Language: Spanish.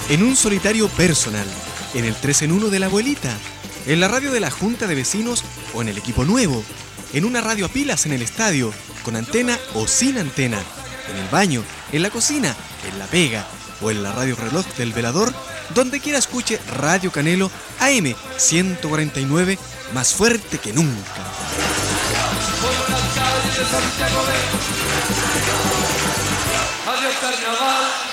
en un solitario personal, en el 3 en 1 de la abuelita, en la radio de la junta de vecinos o en el equipo nuevo, en una radio a pilas en el estadio, con antena o sin antena, en el baño, en la cocina, en la pega o en la radio reloj del velador, donde quiera escuche Radio Canelo AM 149, más fuerte que nunca. Adiós, carnaval.